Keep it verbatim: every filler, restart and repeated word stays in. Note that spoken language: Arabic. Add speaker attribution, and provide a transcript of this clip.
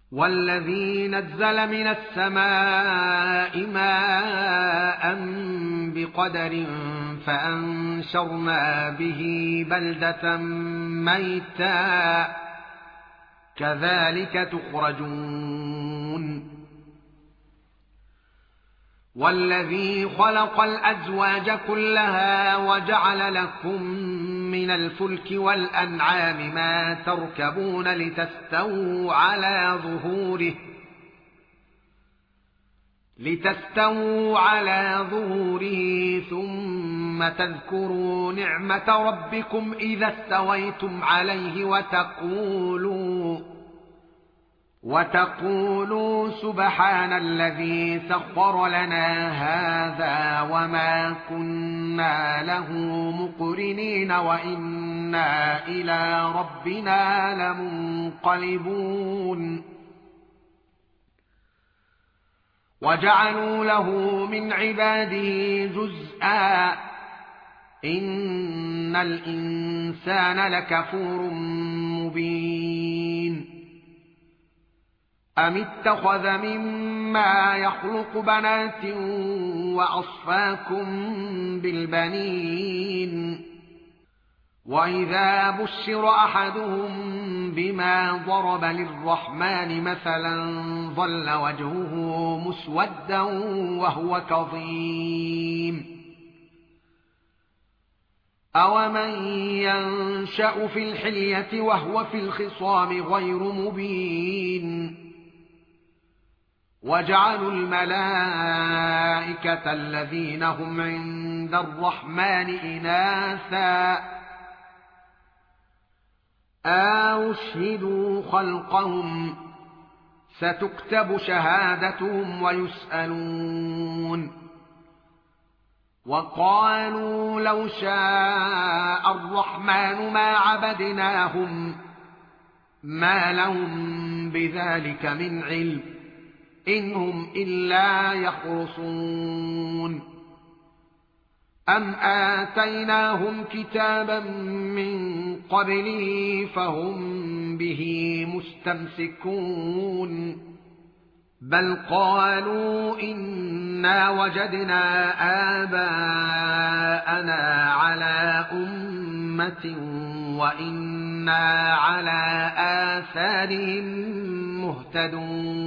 Speaker 1: والذي نزل من السماء ماء بقدر فأنشرنا به بلدة ميتا كذلك تخرجون والذي خلق الأزواج كلها وجعل لكم من الفلك والأنعام ما تركبون لتستووا على ظهوره لتستووا على ظهوره ثم تذكروا نعمة ربكم إذا استويتم عليه وتقولوا وتقولوا سبحان الذي سخر لنا هذا وما كنا له مقرنين وإنا إلى ربنا لمنقلبون وجعلوا له من عباده جزءا إن الإنسان لكفور مبين أم اتخذ مما يخلق بنات وأصفاكم بالبنين وإذا بشر أحدهم بما ضرب للرحمن مثلا ظل وجهه مسودا وهو كظيم أومن ينشأ في الحلية وهو في الخصام غير مبين وجعلوا الملائكة الذين هم عند الرحمن إناثا أشهدوا خلقهم ستكتب شهادتهم ويسألون وقالوا لو شاء الرحمن ما عبدناهم ما لهم بذلك من علم إن هم إلا يخرصون أم آتيناهم كتابا من قبله فهم به مستمسكون بل قالوا إنا وجدنا آباءنا على أمة وإنا على آثارهم مهتدون